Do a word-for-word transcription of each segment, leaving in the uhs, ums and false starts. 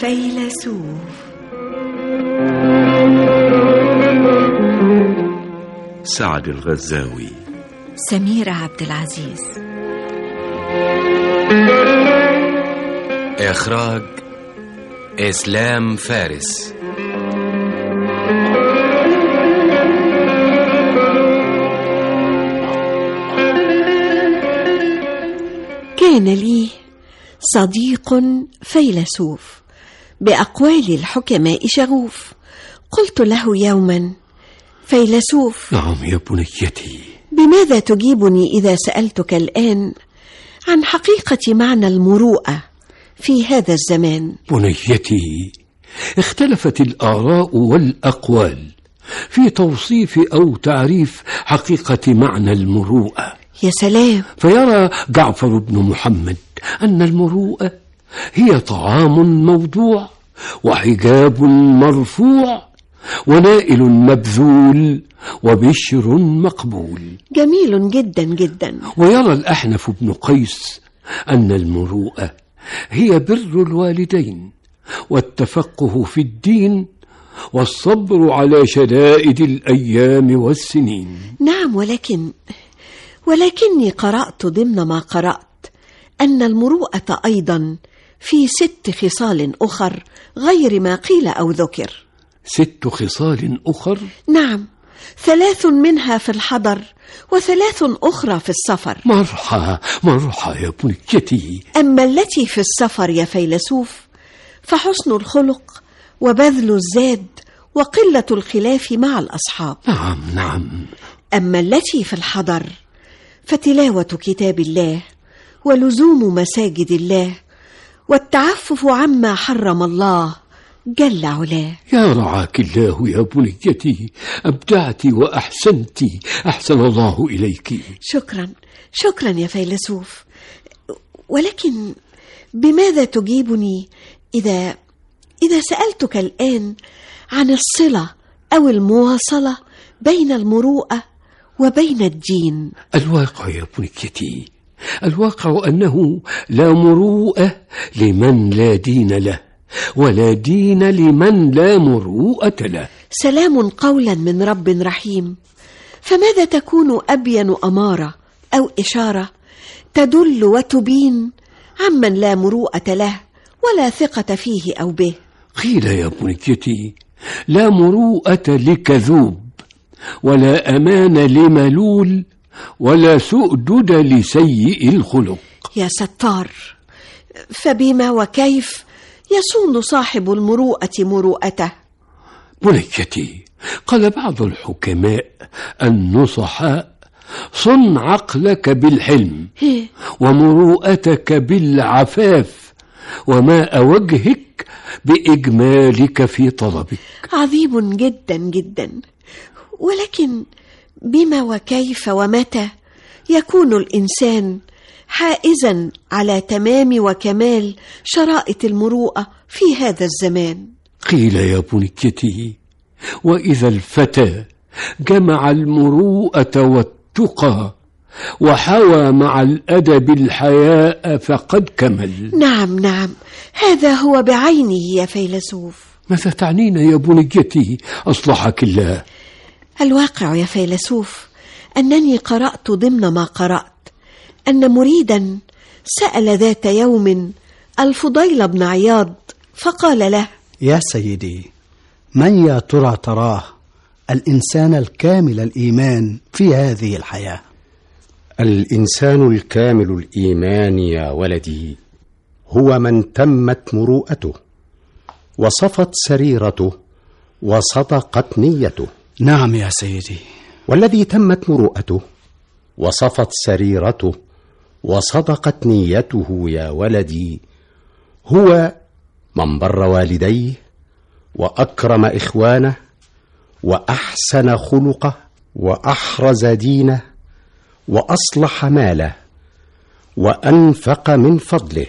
فيلسوف. سعد الغزاوي. سميرة عبد العزيز. إخراج إسلام فارس. كان لي صديق فيلسوف بأقوال الحكماء شغوف. قلت له يوما: فيلسوف. نعم يا بنيتي. بماذا تجيبني إذا سألتك الآن عن حقيقة معنى المروءة في هذا الزمان؟ بنيتي، اختلفت الآراء والأقوال في توصيف أو تعريف حقيقة معنى المروءة. يا سلام. فيرى جعفر بن محمد أن المروءة هي طعام موضوع وحجاب مرفوع ونائل مبذول وبشر مقبول. جميل جدا جدا. ويرى الأحنف بن قيس أن المروءة هي بر الوالدين والتفقه في الدين والصبر على شدائد الأيام والسنين. نعم، ولكن ولكني قرأت ضمن ما قرأت أن المروءة أيضا في ست خصال أخر غير ما قيل أو ذكر. ست خصال أخر؟ نعم، ثلاث منها في الحضر وثلاث أخرى في السفر. مرحى مرحى يا بنيتي. أما التي في السفر يا فيلسوف فحسن الخلق وبذل الزاد وقلة الخلاف مع الأصحاب. نعم نعم. أما التي في الحضر فتلاوة كتاب الله ولزوم مساجد الله والتعفف عما حرم الله جل علاه. يا رعاك الله يا بنيتي، أبدعت وأحسنت، أحسن الله إليك. شكرا شكرا يا فيلسوف. ولكن بماذا تجيبني إذا إذا سألتك الآن عن الصلة أو المواصلة بين المروءة وبين الدين؟ الواقع يا بنيتي، الواقع أنه لا مروءة لمن لا دين له ولا دين لمن لا مروءة له. سلام قولا من رب رحيم. فماذا تكون أبين أمارة أو إشارة تدل وتبين عمن لا مروءة له ولا ثقة فيه أو به؟ قيل يا بنيتي: لا مروءة لكذوب ولا أمان لملول ولا سؤدد لسيء الخلق. يا ستار، فبما وكيف يصون صاحب المروءة مروءته؟ بنيتي، قال بعض الحكماء النصحاء: صن عقلك بالحلم ومروءتك بالعفاف وماء وجهك بإجمالك في طلبك. عظيم جدا جدا. ولكن بما وكيف ومتى يكون الإنسان حائزا على تمام وكمال شرائط المروءة في هذا الزمان؟ قيل يا بنيتي: وإذا الفتى جمع المروءة والتقى وحوى مع الأدب الحياء فقد كمل. نعم نعم، هذا هو بعينه يا فيلسوف. ماذا تعنين يا بنيتي أصلحك الله؟ الواقع يا فيلسوف أنني قرأت ضمن ما قرأت أن مريدا سأل ذات يوم الفضيل بن عياض فقال له: يا سيدي، من يا ترى تراه الإنسان الكامل الإيمان في هذه الحياة؟ الإنسان الكامل الإيمان يا ولدي هو من تمت مروءته وصفت سريرته وصدقت نيته. نعم يا سيدي. والذي تمت مروءته وصفت سريرته وصدقت نيته يا ولدي هو من بر والديه وأكرم إخوانه وأحسن خلقه وأحرز دينه وأصلح ماله وأنفق من فضله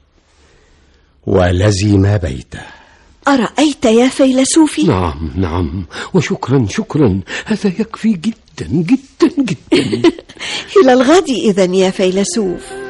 ولزم بيته. أرأيت يا فيلسوفي؟ نعم نعم، وشكرا شكرا، هذا يكفي جدا جدا جدا. إلى الغد إذن يا فيلسوف.